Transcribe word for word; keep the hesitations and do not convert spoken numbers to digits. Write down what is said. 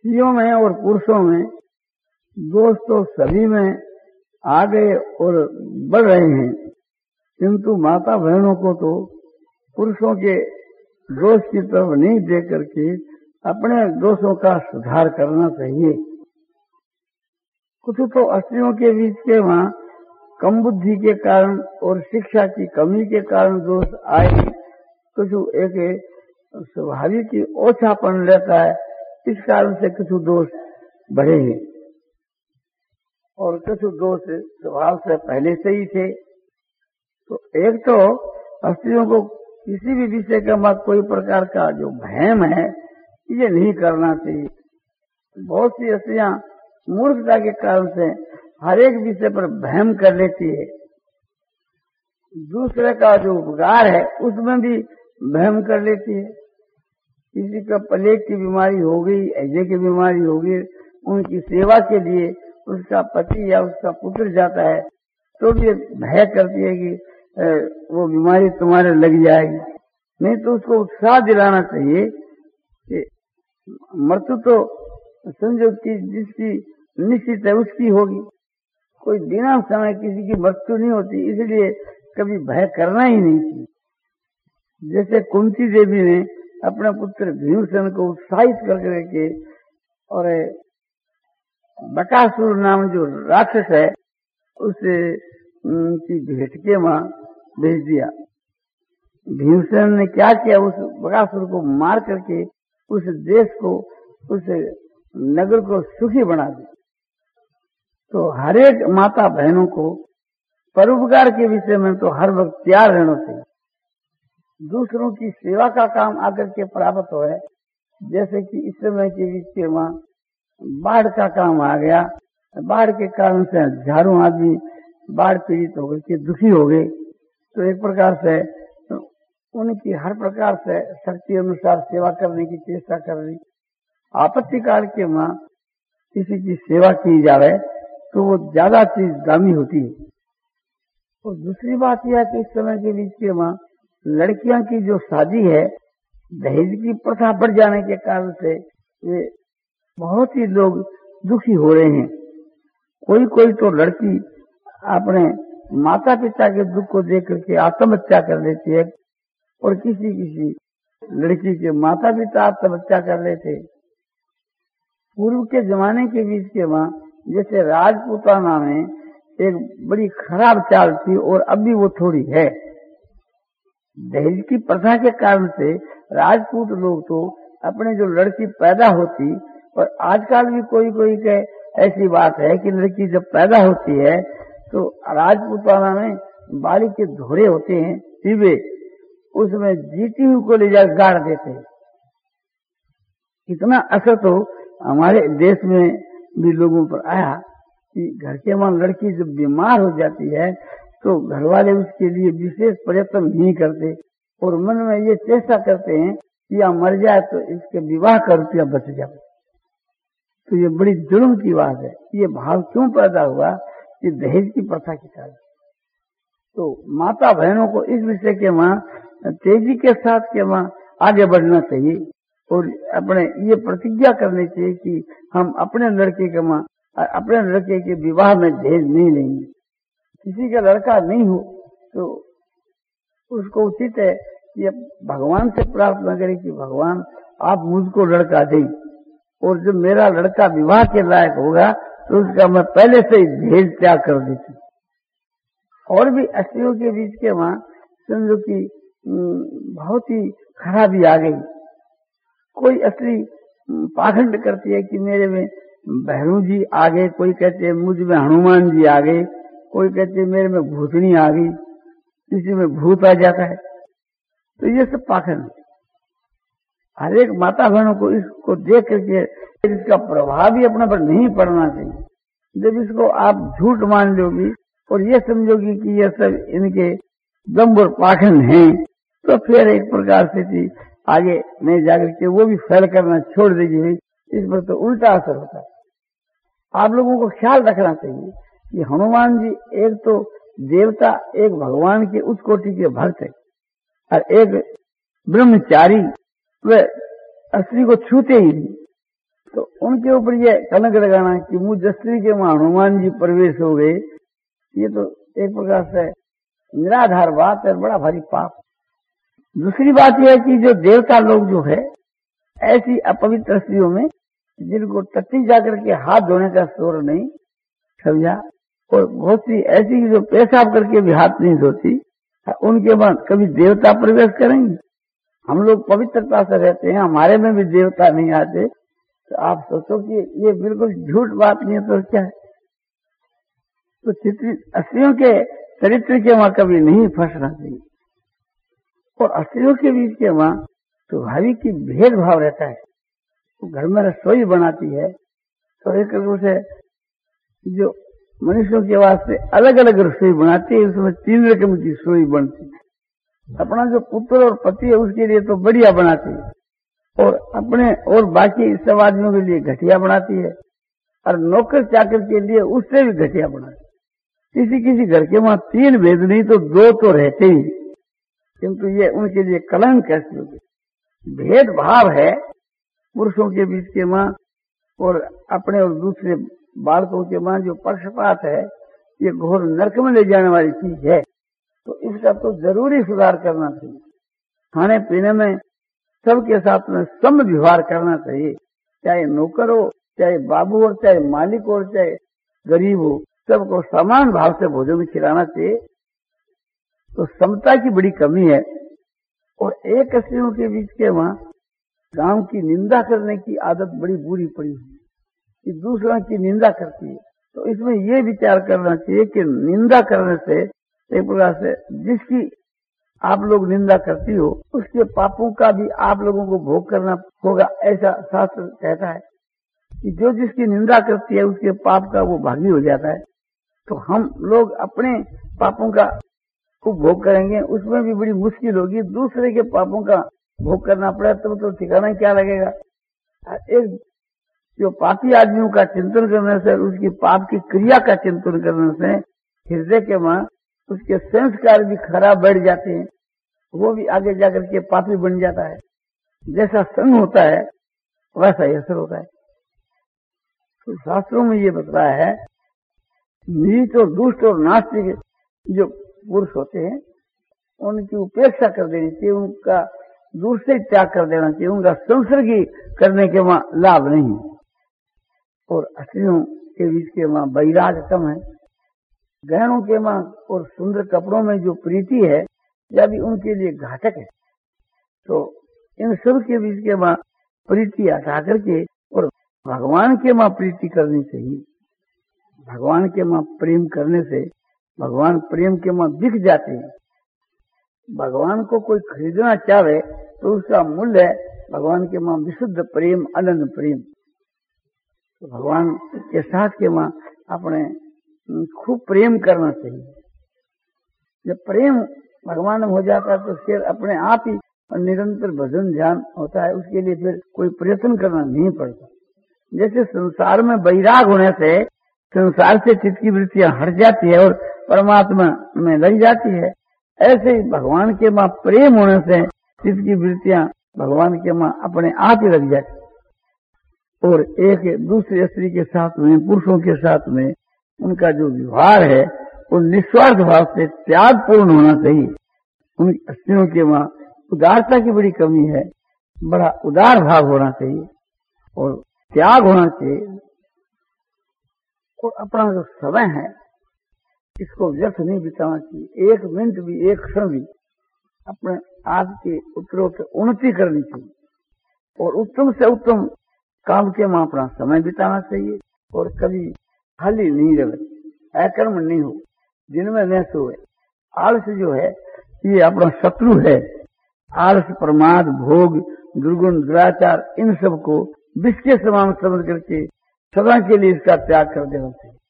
स्त्रियों में और पुरुषों में दोष तो सभी में आ गए और बढ़ रहे हैं, किंतु माता बहनों को तो पुरुषों के दोष की तरफ नहीं देख करके अपने दोषों का सुधार करना चाहिए। कुछ तो स्त्रियों के बीच के वहाँ कम बुद्धि के कारण और शिक्षा की कमी के कारण दोष आए, कुछ एक स्वाभाविक ही ओछापन रहता है, इस कारण से कुछ दोष बढ़े हैं और कुछ दोष स्वभाव से पहले से ही थे। तो एक तो स्त्रियों को किसी भी विषय का मत कोई प्रकार का जो भ्रम है ये नहीं करना चाहिए। बहुत सी स्त्रियां मूर्खता के कारण से हर एक विषय पर भ्रम कर लेती है। दूसरे का जो उपकार है उसमें भी भ्रम कर लेती है। किसी का प्लेग की बीमारी हो गई, हैजे की बीमारी हो गई, उनकी सेवा के लिए उसका पति या उसका पुत्र जाता है तो भी भय करती है कि वो बीमारी तुम्हारे लग जाएगी। नहीं तो उसको उत्साह दिलाना चाहिए कि मृत्यु तो समझो कि जिसकी निश्चित है उसकी होगी, कोई बिना समय किसी की मृत्यु नहीं होती, इसलिए कभी भय करना ही नहीं चाहिए। जैसे कुंती देवी ने अपने पुत्र भीमसेन को उत्साहित करके के और बकासुर नाम जो राक्षस है उसे की भेंट के वहां भेज दिया। भीमसेन ने क्या किया, उस बकासुर को मार करके उस देश को, उस नगर को सुखी बना दिया। तो हर एक माता बहनों को परोपकार के विषय में तो हर वक्त तैयार रहना चाहिए। दूसरों की सेवा का काम आकर के प्राप्त हो है, जैसे कि इस समय के बीच के वहां बाढ़ का काम आ गया, बाढ़ के कारण से हजारों आदमी बाढ़ पीड़ित होकर के दुखी हो गए। तो एक प्रकार से उनकी हर प्रकार से शक्ति अनुसार सेवा करने की चेष्टा करनी। आपत्ति काल के वहां किसी की सेवा की जाए तो वो ज्यादा चीज दामी होती है। और दूसरी बात यह है कि इस समय के बीच के वहां लड़कियों की जो शादी है, दहेज की प्रथा बढ़ जाने के कारण से ये बहुत ही लोग दुखी हो रहे हैं। कोई कोई तो लड़की अपने माता पिता के दुख को देख करके आत्महत्या कर लेती है और किसी किसी लड़की के माता पिता आत्महत्या कर लेते। पूर्व के जमाने के बीच के वहां जैसे राजपूताना में एक बड़ी खराब चाल थी और अभी वो थोड़ी है। दहेज की प्रथा के कारण से राजपूत लोग तो अपने जो लड़की पैदा होती, और आजकल भी कोई कोई के ऐसी बात है कि लड़की जब पैदा होती है तो राजपूताना में बाली के धोरे होते हैं टीबे, उसमें जीती हुई को ले जाकर गाड़ देते हैं। इतना असर तो हमारे देश में भी लोगों पर आया कि घर के वहां लड़की जब बीमार हो जाती है तो घर वाले उसके लिए विशेष प्रयत्न नहीं करते और मन में ये चेष्टा करते हैं कि या मर जाए तो इसके विवाह का रुपया बच जाए। तो ये बड़ी जुल्म की बात है। ये भाव क्यों पैदा हुआ कि दहेज की प्रथा के कारण। तो माता बहनों को इस विषय के वहां तेजी के साथ के वहां आगे बढ़ना चाहिए और अपने ये प्रतिज्ञा करनी चाहिए कि हम अपने लड़के के वहां अपने लड़के के विवाह में दहेज नहीं लेंगे। किसी का लड़का नहीं हो तो उसको उचित है कि भगवान से प्रार्थना करे कि भगवान आप मुझको लड़का दें, और जब मेरा लड़का विवाह के लायक होगा तो उसका मैं पहले से ही दहेज त्याग कर देती। और भी स्त्रियों के बीच के वहां समझो कि बहुत ही खराबी आ गई। कोई स्त्री पाखंड करती है कि मेरे में भैरू जी आ गए, कोई कहते हैं मुझ में हनुमान जी आ गए, कोई कहते हैं मेरे में भूतनी आ गई, किसी में भूत आ जाता है। तो ये सब पाखंड। हर एक माता बहनों को इसको देख करके इसका प्रभाव भी अपने पर नहीं पड़ना चाहिए। जब इसको आप झूठ मान लोगी और ये समझोगी कि ये सब इनके दम्भ और पाखंड हैं, तो फिर एक प्रकार से थी आगे नहीं जाकर के वो भी फैल करना छोड़ देगी। इस पर तो उल्टा असर होता है। आप लोगों को ख्याल रखना चाहिए कि हनुमान जी एक तो देवता, एक भगवान के उच्च कोटि के भक्त है और एक ब्रह्मचारी, वे स्त्री को छूते ही नहीं। तो उनके ऊपर ये कलंक लगाना कि मुझ स्त्री के वहां हनुमान जी प्रवेश हो गए, ये तो एक प्रकार से निराधार बात है, बड़ा भारी पाप। दूसरी बात यह है कि जो देवता लोग जो है ऐसी अपवित्र स्त्रियों में जिनको टट्टी जाकर के हाथ धोने का शोर नहीं, समझा, और बहुत सी ऐसी जो पेशाब करके भी हाथ नहीं धोती, उनके बाद कभी देवता प्रवेश करेंगे? हम लोग पवित्रता से रहते हैं, हमारे में भी देवता नहीं आते, तो आप सोचो कि ये बिल्कुल झूठ बात नहीं है तो क्या है। तो चित्रित स्त्रियों के चरित्र के वहां कभी नहीं फंसना चाहिए। और स्त्रियों के बीच के वहां स्वाभाविक की भेदभाव रहता है। तो घर में रसोई बनाती है तो एक रूप से जो मनुष्यों के वास्ते अलग अलग रसोई बनाती है, उसमें तीन रकम की रसोई बनती है। अपना जो पुत्र और पति है उसके लिए तो बढ़िया बनाती है, और अपने और बाकी सब आदमियों के लिए घटिया बनाती है, और नौकर चाकर के लिए उससे भी घटिया बनाती है। किसी किसी घर के वहां तीन भेद नहीं तो दो तो रहते ही, किंतु ये उनके लिए कलंक कैसी होगी। भेदभाव है पुरुषों के बीच के मां और अपने और दूसरे बालकों के मां, जो पक्षपात है, ये घोर नरक में ले जाने वाली चीज है। तो इसका तो जरूरी सुधार करना चाहिए। खाने पीने में सबके साथ में सम व्यवहार करना चाहिए, चाहे नौकर हो, चाहे बाबू हो, चाहे मालिक हो, चाहे गरीब हो, सबको समान भाव से भोजन खिलाना चाहिए। तो समता की बड़ी कमी है। और एक स्त्रियों के बीच के वहां गांव की निंदा करने की आदत बड़ी बुरी पड़ी है कि दूसरों की निंदा करती है। तो इसमें ये विचार करना चाहिए कि निंदा करने से एक प्रकार से जिसकी आप लोग निंदा करती हो उसके पापों का भी आप लोगों को भोग करना होगा, ऐसा शास्त्र कहता है कि जो जिसकी निंदा करती है उसके पाप का वो भागी हो जाता है। तो हम लोग अपने पापों का को भोग करेंगे, उसमें भी बड़ी मुश्किल होगी। दूसरे के पापों का भोग करना पड़े तो तो ठिकाना क्या लगेगा। एक जो पापी आदमियों का चिंतन करने से, उसकी पाप की क्रिया का चिंतन करने से हृदय के वहां उसके संस्कार भी खराब बढ़ जाते हैं, वो भी आगे जाकर के पापी बन जाता है। जैसा संग होता है वैसा ही असर होता है। तो शास्त्रों में ये बताया है, नीच और दुष्ट और नास्तिक जो पुरुष होते हैं उनकी उपेक्षा कर देनी चाहिए, उनका दूर से त्याग कर देना चाहिए, उनका संसर्गी करने के वहां लाभ नहीं। और स्त्रियों के बीच के वहां वैराग कम है। गहनों के वहां और सुंदर कपड़ों में जो प्रीति है यह भी उनके लिए घातक है। तो इन सब के बीच के वहां प्रीति हटा करके और भगवान के वहां प्रीति करनी चाहिए। भगवान के वहां प्रेम करने से भगवान प्रेम के वहां दिख जाते हैं। भगवान को कोई खरीदना चाहे तो उसका मूल्य है भगवान के वहां विशुद्ध प्रेम, अनंत प्रेम। तो भगवान के साथ के वहां अपने खूब प्रेम करना चाहिए। जब प्रेम भगवान में हो जाता है तो फिर अपने आप ही निरंतर भजन ध्यान होता है, उसके लिए फिर कोई प्रयत्न करना नहीं पड़ता। जैसे संसार में वैराग होने से संसार से चित्त की वृत्तियां हट जाती है और परमात्मा में लग जाती है, ऐसे ही भगवान के मां प्रेम होने से चित्त की वृत्तियां भगवान के मां अपने आप ही लग जाती। और एक दूसरे स्त्री के साथ में, पुरुषों के साथ में उनका जो व्यवहार है वो निस्वार्थ भाव से त्यागपूर्ण होना चाहिए। उन स्त्रियों के वहां उदारता की बड़ी कमी है, बड़ा उदार भाव होना चाहिए और त्याग होना चाहिए। और अपना जो समय है इसको व्यर्थ नहीं बिताना चाहिए। एक मिनट भी, एक क्षण भी अपने आज के उत्तरोत्तर उन्नति करनी चाहिए और उत्तम से उत्तम काम के वहां अपना समय बिताना चाहिए। और कभी खाली नहीं रहे, अकर्म नहीं हो, दिन में न सोए। आलस जो है ये अपना शत्रु है। आलस, प्रमाद, भोग, दुर्गुण, दुराचार, इन सब को विष के समान समझ करके सदा के लिए इसका त्याग कर देना चाहिए।